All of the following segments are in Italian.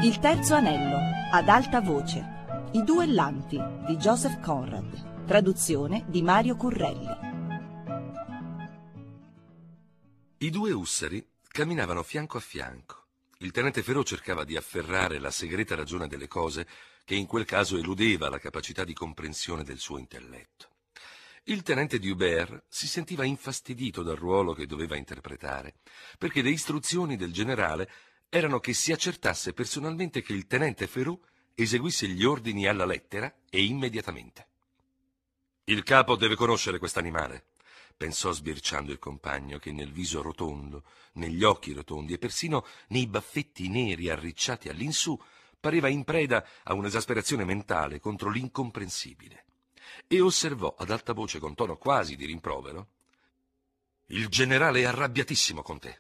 Il terzo anello, ad alta voce. I duellanti di Joseph Conrad. Traduzione di Mario Currelli. I due ussari camminavano fianco a fianco. Il tenente Ferraud cercava di afferrare la segreta ragione delle cose che in quel caso eludeva la capacità di comprensione del suo intelletto. Il tenente Hubert si sentiva infastidito dal ruolo che doveva interpretare, perché le istruzioni del generale erano che si accertasse personalmente che il tenente Ferraud eseguisse gli ordini alla lettera e immediatamente. «Il capo deve conoscere quest'animale», pensò sbirciando il compagno, che nel viso rotondo, negli occhi rotondi e persino nei baffetti neri arricciati all'insù pareva in preda a un'esasperazione mentale contro l'incomprensibile, e osservò ad alta voce con tono quasi di rimprovero: «Il generale è arrabbiatissimo con te».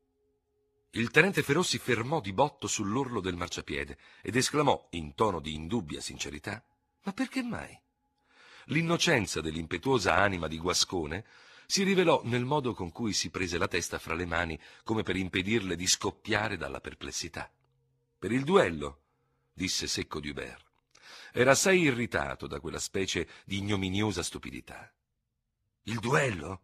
Il tenente Ferraud si fermò di botto sull'orlo del marciapiede ed esclamò in tono di indubbia sincerità: «Ma perché mai?» L'innocenza dell'impetuosa anima di Guascone si rivelò nel modo con cui si prese la testa fra le mani, come per impedirle di scoppiare dalla perplessità. «Per il duello», disse secco Hubert. Era assai irritato da quella specie di ignominiosa stupidità. «Il duello?»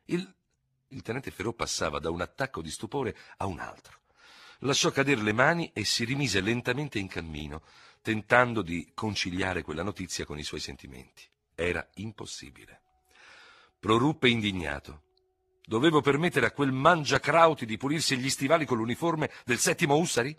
Il tenente Ferraud passava da un attacco di stupore a un altro. Lasciò cadere le mani e si rimise lentamente in cammino, tentando di conciliare quella notizia con i suoi sentimenti. Era impossibile. Proruppe indignato: «Dovevo permettere a quel mangiacrauti di pulirsi gli stivali con l'uniforme del 7° Ussari?»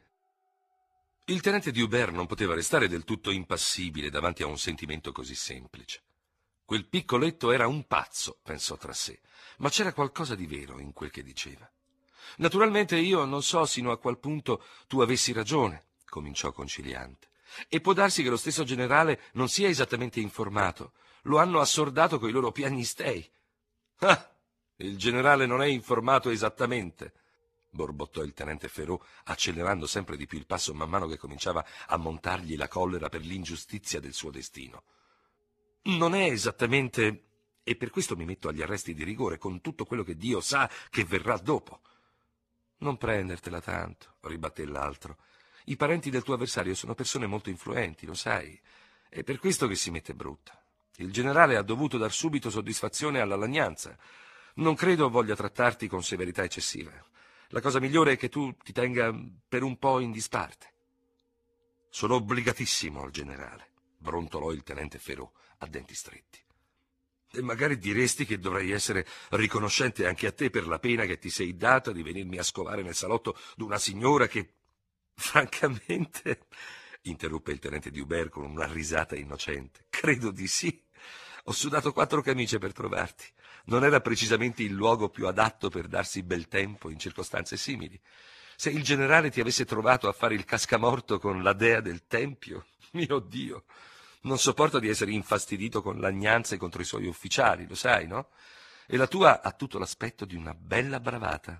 Il tenente Hubert non poteva restare del tutto impassibile davanti a un sentimento così semplice. Quel piccoletto era un pazzo, pensò tra sé, ma c'era qualcosa di vero in quel che diceva. «Naturalmente io non so sino a qual punto tu avessi ragione», cominciò conciliante, «e può darsi che lo stesso generale non sia esattamente informato. Lo hanno assordato coi loro piagnistei». «Ah, il generale non è informato esattamente», borbottò il tenente Ferraud, accelerando sempre di più il passo man mano che cominciava a montargli la collera per l'ingiustizia del suo destino. «Non è esattamente, e per questo mi metto agli arresti di rigore, con tutto quello che Dio sa che verrà dopo». «Non prendertela tanto», ribatté l'altro. «I parenti del tuo avversario sono persone molto influenti, lo sai. È per questo che si mette brutta. Il generale ha dovuto dar subito soddisfazione alla lagnanza. Non credo voglia trattarti con severità eccessiva. La cosa migliore è che tu ti tenga per un po' in disparte». «Sono obbligatissimo al generale», brontolò il tenente Ferraud a denti stretti. «E magari diresti che dovrei essere riconoscente anche a te per la pena che ti sei data di venirmi a scovare nel salotto d'una signora che, francamente», interruppe il tenente Hubert con una risata innocente, «credo di sì. Ho sudato 4 camicie per trovarti. Non era precisamente il luogo più adatto per darsi bel tempo in circostanze simili. Se il generale ti avesse trovato a fare il cascamorto con la dea del tempio, mio Dio, non sopporto di essere infastidito con lagnanze contro i suoi ufficiali, lo sai, no? E la tua ha tutto l'aspetto di una bella bravata».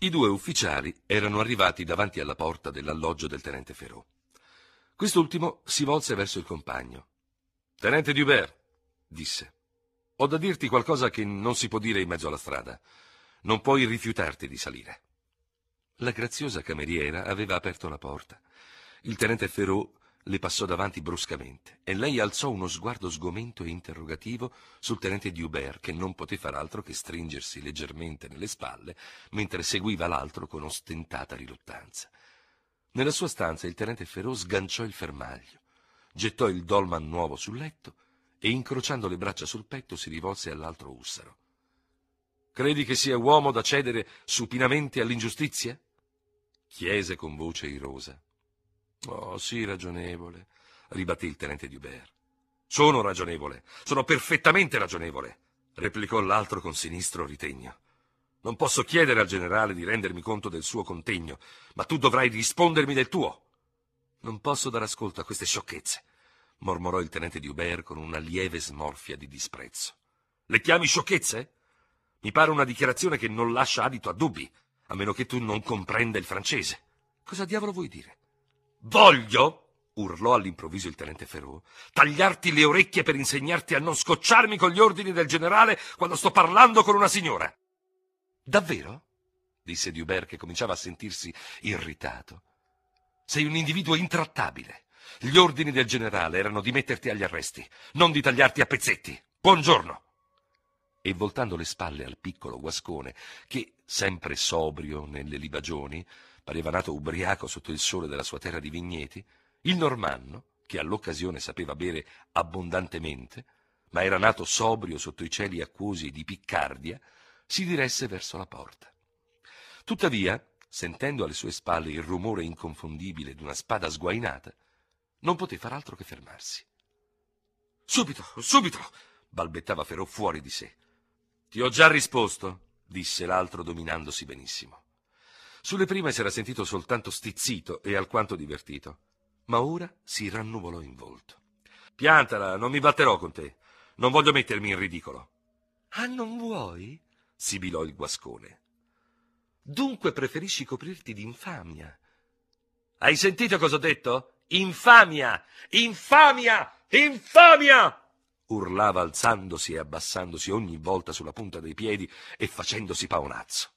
I due ufficiali erano arrivati davanti alla porta dell'alloggio del tenente Ferraud. Quest'ultimo si volse verso il compagno. «Tenente Dubert», disse, «ho da dirti qualcosa che non si può dire in mezzo alla strada. Non puoi rifiutarti di salire». La graziosa cameriera aveva aperto la porta. Il tenente Ferraud le passò davanti bruscamente e lei alzò uno sguardo sgomento e interrogativo sul tenente Dubert, che non poté far altro che stringersi leggermente nelle spalle mentre seguiva l'altro con ostentata riluttanza. Nella sua stanza il tenente Ferraud sganciò il fermaglio, gettò il dolman nuovo sul letto e, incrociando le braccia sul petto, si rivolse all'altro ussaro. «Credi che sia uomo da cedere supinamente all'ingiustizia?» chiese con voce irosa. «Oh, sì, ragionevole», ribatté il tenente Dubert. «Sono ragionevole, sono perfettamente ragionevole», replicò l'altro con sinistro ritegno. «Non posso chiedere al generale di rendermi conto del suo contegno, ma tu dovrai rispondermi del tuo». «Non posso dare ascolto a queste sciocchezze», mormorò il tenente Dubert con una lieve smorfia di disprezzo. «Le chiami sciocchezze? Mi pare una dichiarazione che non lascia adito a dubbi, a meno che tu non comprenda il francese. Cosa diavolo vuoi dire?» «Voglio», urlò all'improvviso il tenente Ferraud, «tagliarti le orecchie per insegnarti a non scocciarmi con gli ordini del generale quando sto parlando con una signora». «Davvero?» disse Dubert, che cominciava a sentirsi irritato. «Sei un individuo intrattabile. Gli ordini del generale erano di metterti agli arresti, non di tagliarti a pezzetti. Buongiorno!» E voltando le spalle al piccolo guascone, che, sempre sobrio nelle libagioni, pareva nato ubriaco sotto il sole della sua terra di vigneti, il normanno, che all'occasione sapeva bere abbondantemente, ma era nato sobrio sotto i cieli acquosi di Piccardia, si diresse verso la porta. Tuttavia, sentendo alle sue spalle il rumore inconfondibile d'una spada sguainata, non poté far altro che fermarsi. «Subito, subito!» balbettava Ferraud fuori di sé. «Ti ho già risposto», disse l'altro dominandosi benissimo. Sulle prime s'era sentito soltanto stizzito e alquanto divertito, ma ora si rannuvolò in volto. «Piantala, non mi batterò con te. Non voglio mettermi in ridicolo». «Ah, non vuoi?» sibilò il guascone. «Dunque preferisci coprirti d'infamia». «Hai sentito cosa ho detto? Infamia! Infamia! Infamia!» urlava alzandosi e abbassandosi ogni volta sulla punta dei piedi e facendosi paonazzo.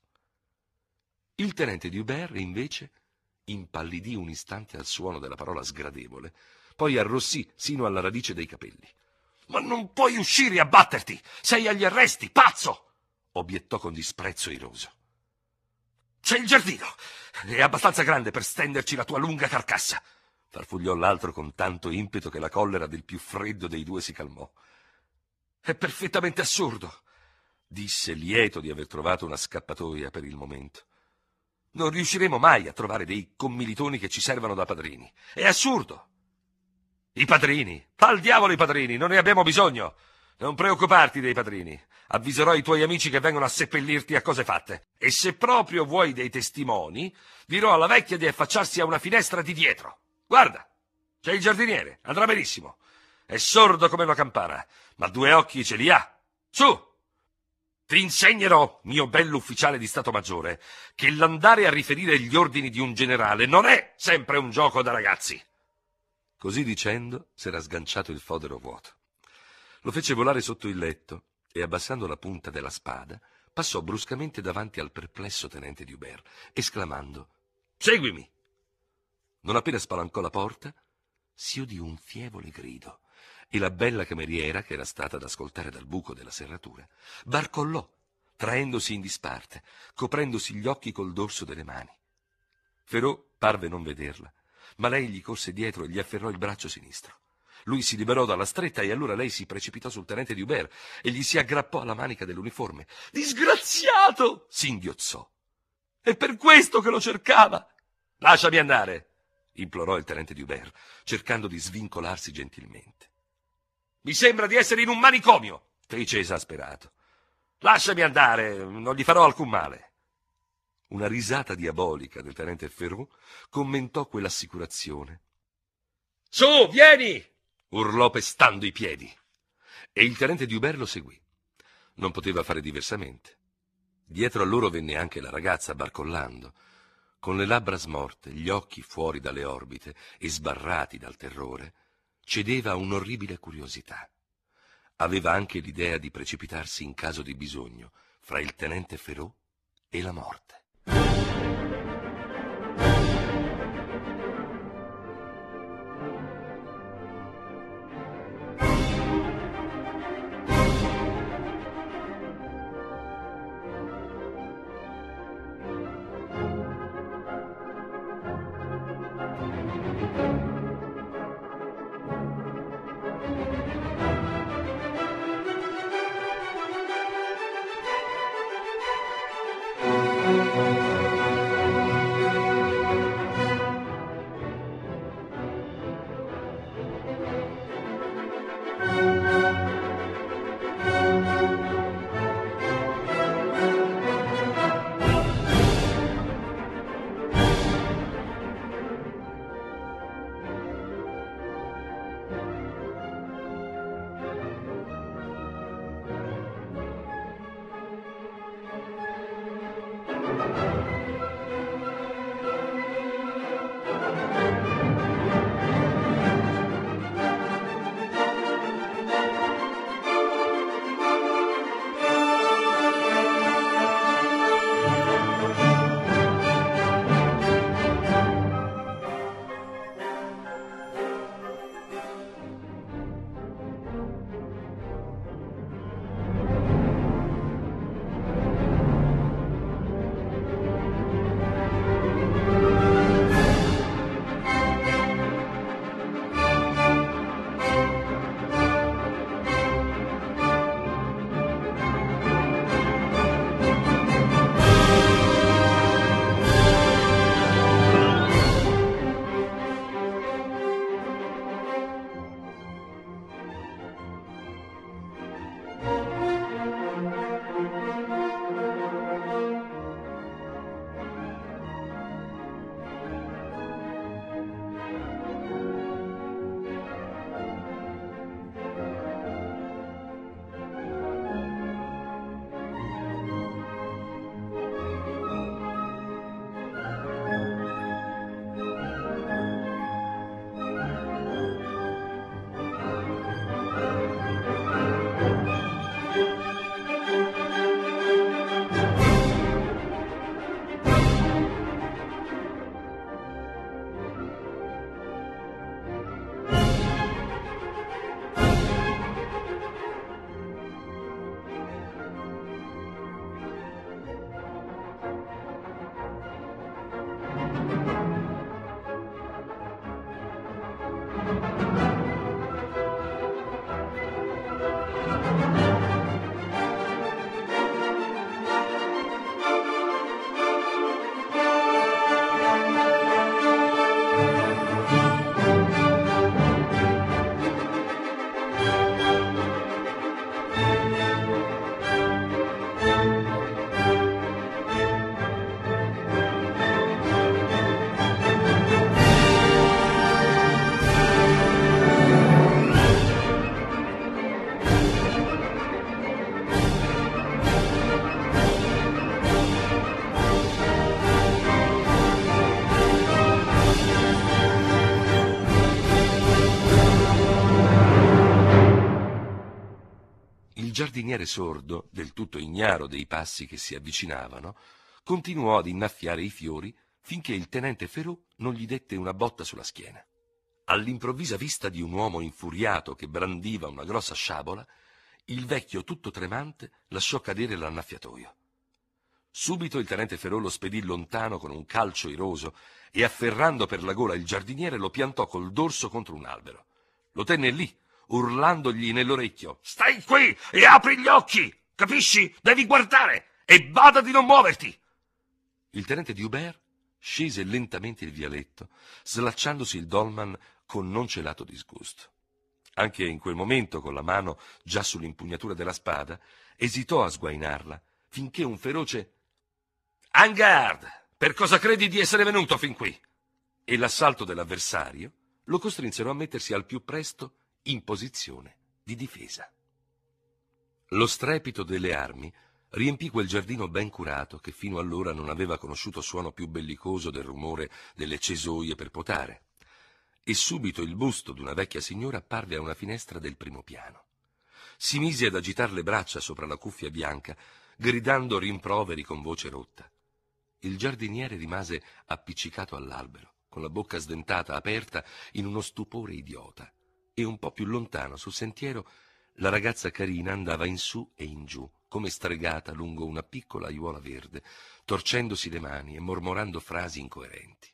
Il tenente Dubert, invece, impallidì un istante al suono della parola sgradevole, poi arrossì sino alla radice dei capelli. «Ma non puoi uscire a batterti! Sei agli arresti, pazzo!» obiettò con disprezzo iroso. «C'è il giardino! È abbastanza grande per stenderci la tua lunga carcassa!» farfugliò l'altro con tanto impeto che la collera del più freddo dei due si calmò. «È perfettamente assurdo», disse, lieto di aver trovato una scappatoia per il momento. «Non riusciremo mai a trovare dei commilitoni che ci servano da padrini. È assurdo!» «I padrini? Al diavolo i padrini! Non ne abbiamo bisogno! Non preoccuparti dei padrini. Avviserò i tuoi amici che vengono a seppellirti a cose fatte. E se proprio vuoi dei testimoni, dirò alla vecchia di affacciarsi a una finestra di dietro. Guarda, c'è il giardiniere, andrà benissimo. È sordo come una campana, ma 2 occhi ce li ha. Su! Ti insegnerò, mio bell'ufficiale di Stato Maggiore, che l'andare a riferire gli ordini di un generale non è sempre un gioco da ragazzi». Così dicendo, s'era sganciato il fodero vuoto. Lo fece volare sotto il letto e, abbassando la punta della spada, passò bruscamente davanti al perplesso tenente Dubert, esclamando: «Seguimi!» Non appena spalancò la porta, si udì un fievole grido e la bella cameriera, che era stata ad ascoltare dal buco della serratura, barcollò, traendosi in disparte, coprendosi gli occhi col dorso delle mani. Ferraud parve non vederla, ma lei gli corse dietro e gli afferrò il braccio sinistro. Lui si liberò dalla stretta e allora lei si precipitò sul tenente Dubert e gli si aggrappò alla manica dell'uniforme. «Disgraziato!» singhiozzò. «È per questo che lo cercava!» «Lasciami andare!» implorò il tenente Dubert, cercando di svincolarsi gentilmente. «Mi sembra di essere in un manicomio!» fece esasperato. «Lasciami andare, non gli farò alcun male!» Una risata diabolica del tenente Ferraud commentò quell'assicurazione. «Su, vieni!» urlò pestando i piedi. E il tenente Dubert lo seguì. Non poteva fare diversamente. Dietro a loro venne anche la ragazza barcollando, con le labbra smorte, gli occhi fuori dalle orbite e sbarrati dal terrore, cedeva a un'orribile curiosità. Aveva anche l'idea di precipitarsi in caso di bisogno fra il tenente Ferraud e la morte. Il giardiniere sordo, del tutto ignaro dei passi che si avvicinavano, continuò ad innaffiare i fiori finché il tenente Ferraud non gli dette una botta sulla schiena. All'improvvisa vista di un uomo infuriato che brandiva una grossa sciabola, il vecchio tutto tremante lasciò cadere l'annaffiatoio. Subito il tenente Ferraud lo spedì lontano con un calcio iroso e, afferrando per la gola il giardiniere, lo piantò col dorso contro un albero. Lo tenne lì, urlandogli nell'orecchio: «Stai qui e apri gli occhi! Capisci? Devi guardare! E bada di non muoverti!» Il tenente Hubert scese lentamente il vialetto, slacciandosi il dolman con non celato disgusto. Anche in quel momento, con la mano già sull'impugnatura della spada, esitò a sguainarla, finché un feroce «En garde! Per cosa credi di essere venuto fin qui?» e l'assalto dell'avversario lo costrinsero a mettersi al più presto in posizione di difesa. Lo strepito delle armi riempì quel giardino ben curato che fino allora non aveva conosciuto suono più bellicoso del rumore delle cesoie per potare. E subito il busto d'una vecchia signora apparve a una finestra del primo piano. Si mise ad agitar le braccia sopra la cuffia bianca, gridando rimproveri con voce rotta. Il giardiniere rimase appiccicato all'albero, con la bocca sdentata aperta in uno stupore idiota, e un po' più lontano sul sentiero la ragazza carina andava in su e in giù, come stregata lungo una piccola aiuola verde, torcendosi le mani e mormorando frasi incoerenti.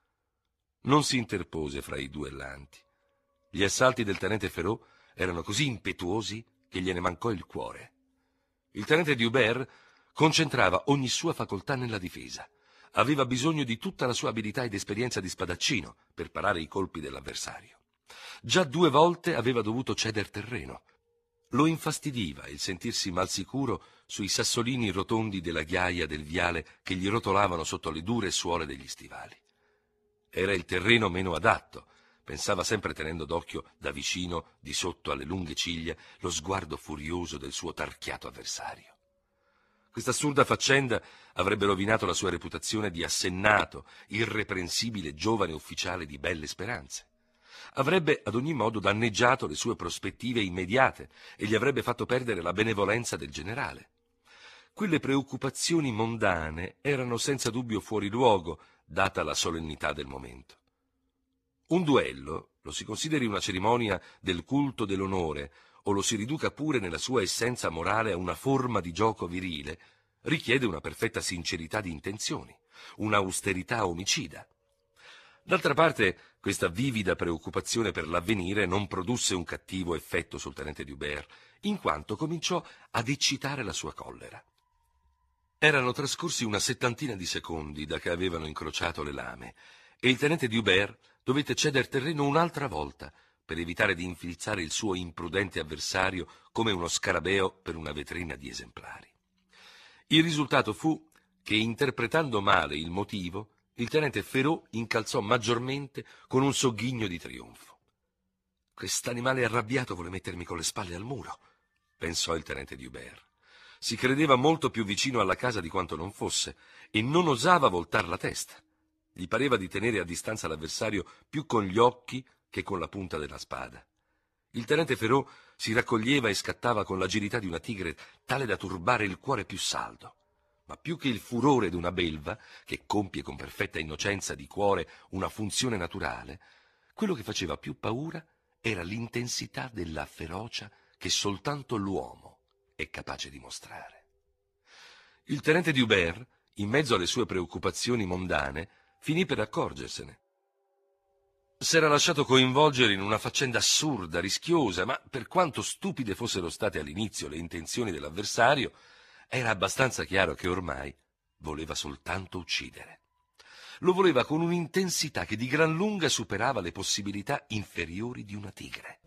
Non si interpose fra i duellanti. Gli assalti del tenente Ferraud erano così impetuosi che gliene mancò il cuore. Il tenente Dubert concentrava ogni sua facoltà nella difesa. Aveva bisogno di tutta la sua abilità ed esperienza di spadaccino per parare i colpi dell'avversario. Già 2 volte aveva dovuto ceder terreno. Lo infastidiva il sentirsi mal sicuro sui sassolini rotondi della ghiaia del viale che gli rotolavano sotto le dure suole degli stivali. Era il terreno meno adatto, pensava sempre tenendo d'occhio da vicino, di sotto alle lunghe ciglia, lo sguardo furioso del suo tarchiato avversario. Questa assurda faccenda avrebbe rovinato la sua reputazione di assennato, irreprensibile giovane ufficiale di belle speranze. Avrebbe ad ogni modo danneggiato le sue prospettive immediate e gli avrebbe fatto perdere la benevolenza del generale. Quelle preoccupazioni mondane erano senza dubbio fuori luogo, data la solennità del momento. Un duello, lo si consideri una cerimonia del culto dell'onore o lo si riduca pure nella sua essenza morale a una forma di gioco virile, richiede una perfetta sincerità di intenzioni, un'austerità omicida. D'altra parte, questa vivida preoccupazione per l'avvenire non produsse un cattivo effetto sul tenente Dubert, in quanto cominciò ad eccitare la sua collera. Erano trascorsi una 70 di secondi da che avevano incrociato le lame, e il tenente Dubert dovette ceder terreno un'altra volta per evitare di infilzare il suo imprudente avversario come uno scarabeo per una vetrina di esemplari. Il risultato fu che, interpretando male il motivo, il tenente Ferraud incalzò maggiormente con un sogghigno di trionfo. «Quest'animale arrabbiato vuole mettermi con le spalle al muro», pensò il tenente Dubert. Si credeva molto più vicino alla casa di quanto non fosse e non osava voltar la testa. Gli pareva di tenere a distanza l'avversario più con gli occhi che con la punta della spada. Il tenente Ferraud si raccoglieva e scattava con l'agilità di una tigre tale da turbare il cuore più saldo. Ma più che il furore d'una belva, che compie con perfetta innocenza di cuore una funzione naturale, quello che faceva più paura era l'intensità della ferocia che soltanto l'uomo è capace di mostrare. Il tenente Dubert, in mezzo alle sue preoccupazioni mondane, finì per accorgersene. S'era lasciato coinvolgere in una faccenda assurda, rischiosa, ma per quanto stupide fossero state all'inizio le intenzioni dell'avversario, era abbastanza chiaro che ormai voleva soltanto uccidere. Lo voleva con un'intensità che di gran lunga superava le possibilità inferiori di una tigre.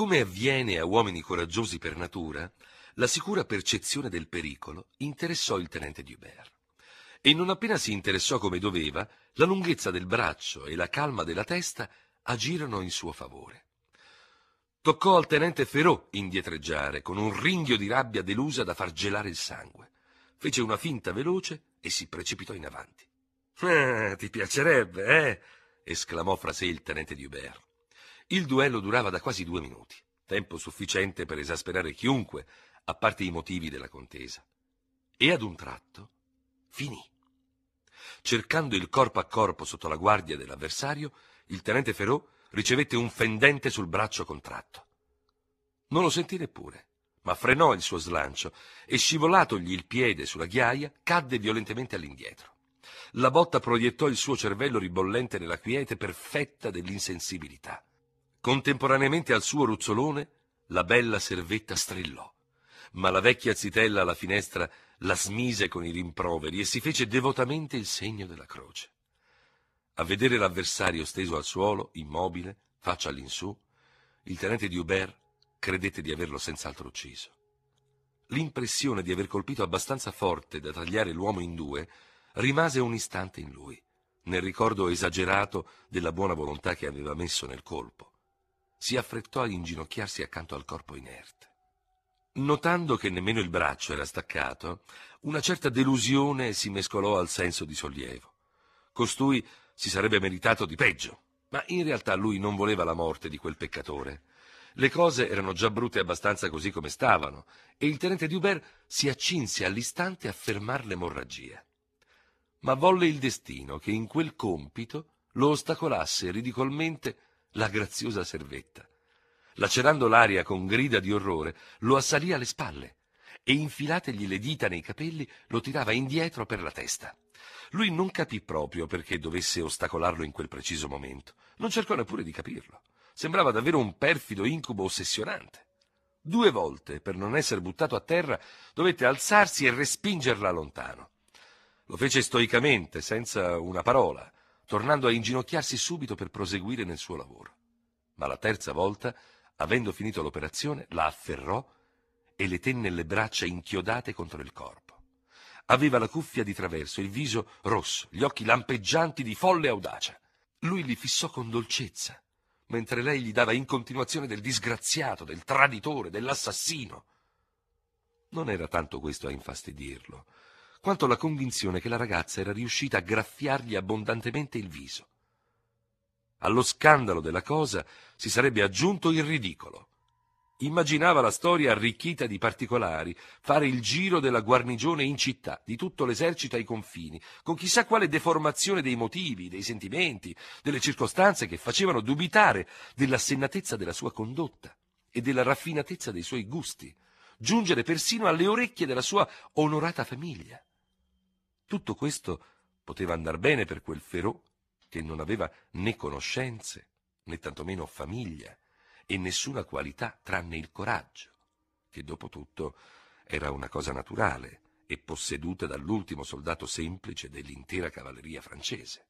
Come avviene a uomini coraggiosi per natura, la sicura percezione del pericolo interessò il tenente Dubert. E non appena si interessò come doveva, la lunghezza del braccio e la calma della testa agirono in suo favore. Toccò al tenente Ferraud indietreggiare, con un ringhio di rabbia delusa da far gelare il sangue. Fece una finta veloce e si precipitò in avanti. Ti piacerebbe, eh?» esclamò fra sé il tenente Dubert. Il duello durava da quasi 2 minuti, tempo sufficiente per esasperare chiunque, a parte i motivi della contesa. E ad un tratto finì. Cercando il corpo a corpo sotto la guardia dell'avversario, il tenente Ferraud ricevette un fendente sul braccio contratto. Non lo sentì neppure, ma frenò il suo slancio e, scivolatogli il piede sulla ghiaia, cadde violentemente all'indietro. La botta proiettò il suo cervello ribollente nella quiete perfetta dell'insensibilità. Contemporaneamente al suo ruzzolone, la bella servetta strillò, ma la vecchia zitella alla finestra la smise con i rimproveri e si fece devotamente il segno della croce. A vedere l'avversario steso al suolo, immobile, faccia all'insù, il tenente Dubert credette di averlo senz'altro ucciso. L'impressione di aver colpito abbastanza forte da tagliare l'uomo in 2 rimase un istante in lui, nel ricordo esagerato della buona volontà che aveva messo nel colpo. Si affrettò ad inginocchiarsi accanto al corpo inerte. Notando che nemmeno il braccio era staccato, una certa delusione si mescolò al senso di sollievo. Costui si sarebbe meritato di peggio, ma in realtà lui non voleva la morte di quel peccatore. Le cose erano già brutte abbastanza così come stavano, e il tenente Dubert si accinse all'istante a fermar l'emorragia. Ma volle il destino che in quel compito lo ostacolasse ridicolmente la graziosa servetta. Lacerando l'aria con grida di orrore, lo assalì alle spalle e, infilategli le dita nei capelli, lo tirava indietro per la testa. Lui non capì proprio perché dovesse ostacolarlo in quel preciso momento. Non cercò neppure di capirlo. Sembrava davvero un perfido incubo ossessionante. 2 volte, per non essere buttato a terra, dovette alzarsi e respingerla lontano. Lo fece stoicamente, senza una parola, tornando a inginocchiarsi subito per proseguire nel suo lavoro. Ma la 3ª volta, avendo finito l'operazione, la afferrò e le tenne le braccia inchiodate contro il corpo. Aveva la cuffia di traverso, il viso rosso, gli occhi lampeggianti di folle audacia. Lui li fissò con dolcezza, mentre lei gli dava in continuazione del disgraziato, del traditore, dell'assassino. Non era tanto questo a infastidirlo, quanto la convinzione che la ragazza era riuscita a graffiargli abbondantemente il viso. Allo scandalo della cosa si sarebbe aggiunto il ridicolo. Immaginava la storia arricchita di particolari, fare il giro della guarnigione in città, di tutto l'esercito ai confini, con chissà quale deformazione dei motivi, dei sentimenti, delle circostanze che facevano dubitare dell'assennatezza della sua condotta e della raffinatezza dei suoi gusti, giungere persino alle orecchie della sua onorata famiglia. Tutto questo poteva andar bene per quel Ferraud, che non aveva né conoscenze, né tantomeno famiglia, e nessuna qualità tranne il coraggio, che dopo tutto era una cosa naturale e posseduta dall'ultimo soldato semplice dell'intera cavalleria francese.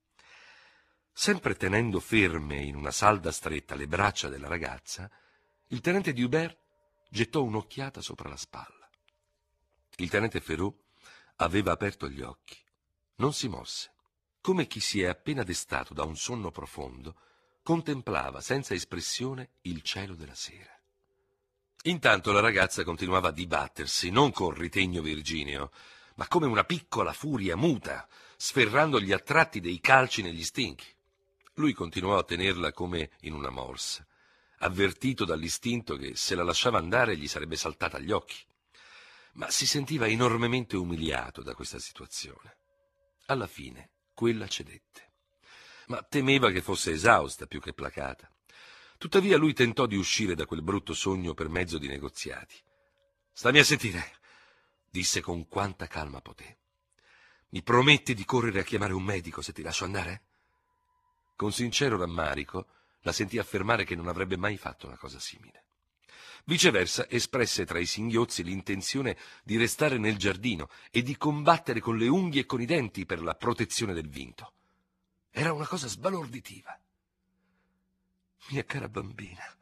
Sempre tenendo ferme in una salda stretta le braccia della ragazza, il tenente Dubert gettò un'occhiata sopra la spalla. Il tenente Ferraud aveva aperto gli occhi, non si mosse, come chi si è appena destato da un sonno profondo, contemplava senza espressione il cielo della sera. Intanto la ragazza continuava a dibattersi, non con ritegno virgineo, ma come una piccola furia muta, sferrandogli a tratti dei calci negli stinchi. Lui continuò a tenerla come in una morsa, avvertito dall'istinto che se la lasciava andare gli sarebbe saltata agli occhi. Ma si sentiva enormemente umiliato da questa situazione. Alla fine quella cedette, ma temeva che fosse esausta più che placata. Tuttavia lui tentò di uscire da quel brutto sogno per mezzo di negoziati. «Stammi a sentire», disse con quanta calma poté. «Mi prometti di correre a chiamare un medico se ti lascio andare?» Con sincero rammarico la sentì affermare che non avrebbe mai fatto una cosa simile. Viceversa espresse tra i singhiozzi l'intenzione di restare nel giardino e di combattere con le unghie e con i denti per la protezione del vinto. Era una cosa sbalorditiva. «Mia cara bambina»,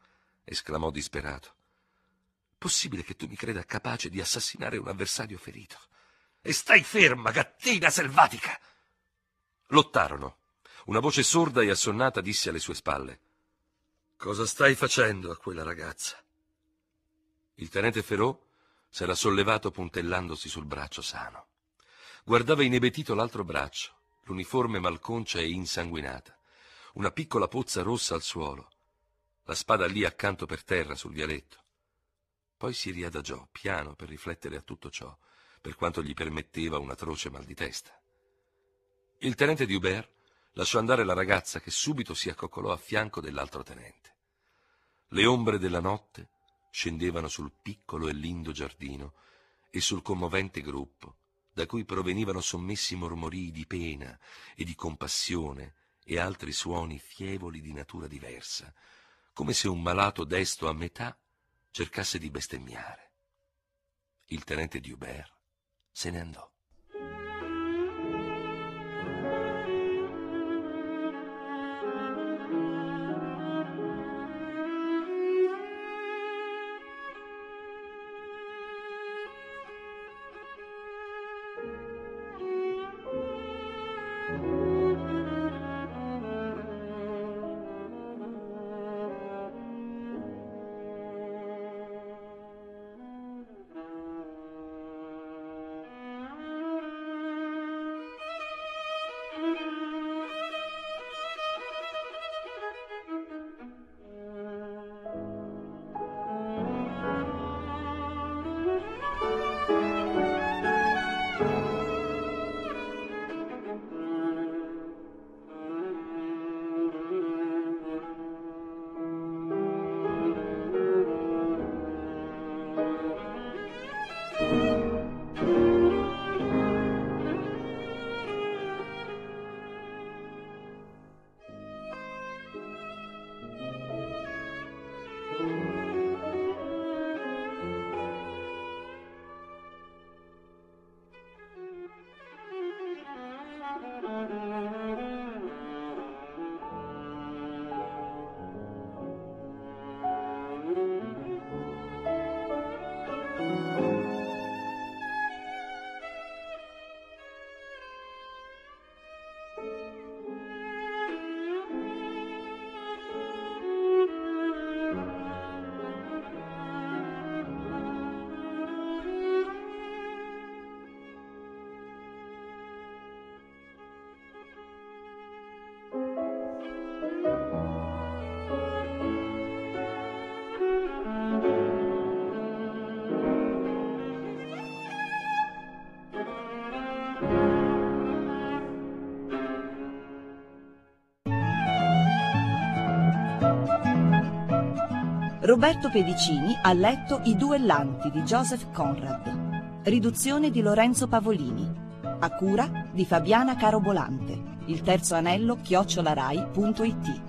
esclamò disperato. Possibile che tu mi creda capace di assassinare un avversario ferito? E stai ferma, gattina selvatica! Lottarono. Una voce sorda e assonnata disse alle sue spalle: cosa stai facendo a quella ragazza? Il tenente Ferraud s'era sollevato puntellandosi sul braccio sano. Guardava inebetito l'altro braccio, l'uniforme malconcia e insanguinata, una piccola pozza rossa al suolo, la spada lì accanto per terra sul vialetto. Poi si riadagiò, piano, per riflettere a tutto ciò, per quanto gli permetteva un atroce mal di testa. Il tenente D'Hubert lasciò andare la ragazza, che subito si accoccolò a fianco dell'altro tenente. Le ombre della notte scendevano sul piccolo e lindo giardino e sul commovente gruppo, da cui provenivano sommessi mormorii di pena e di compassione e altri suoni fievoli di natura diversa, come se un malato desto a metà cercasse di bestemmiare. Il tenente D'Hubert se ne andò. Roberto Pedicini ha letto I duellanti di Joseph Conrad. Riduzione di Lorenzo Pavolini. A cura di Fabiana Carobolante. Il terzo anello @rai.it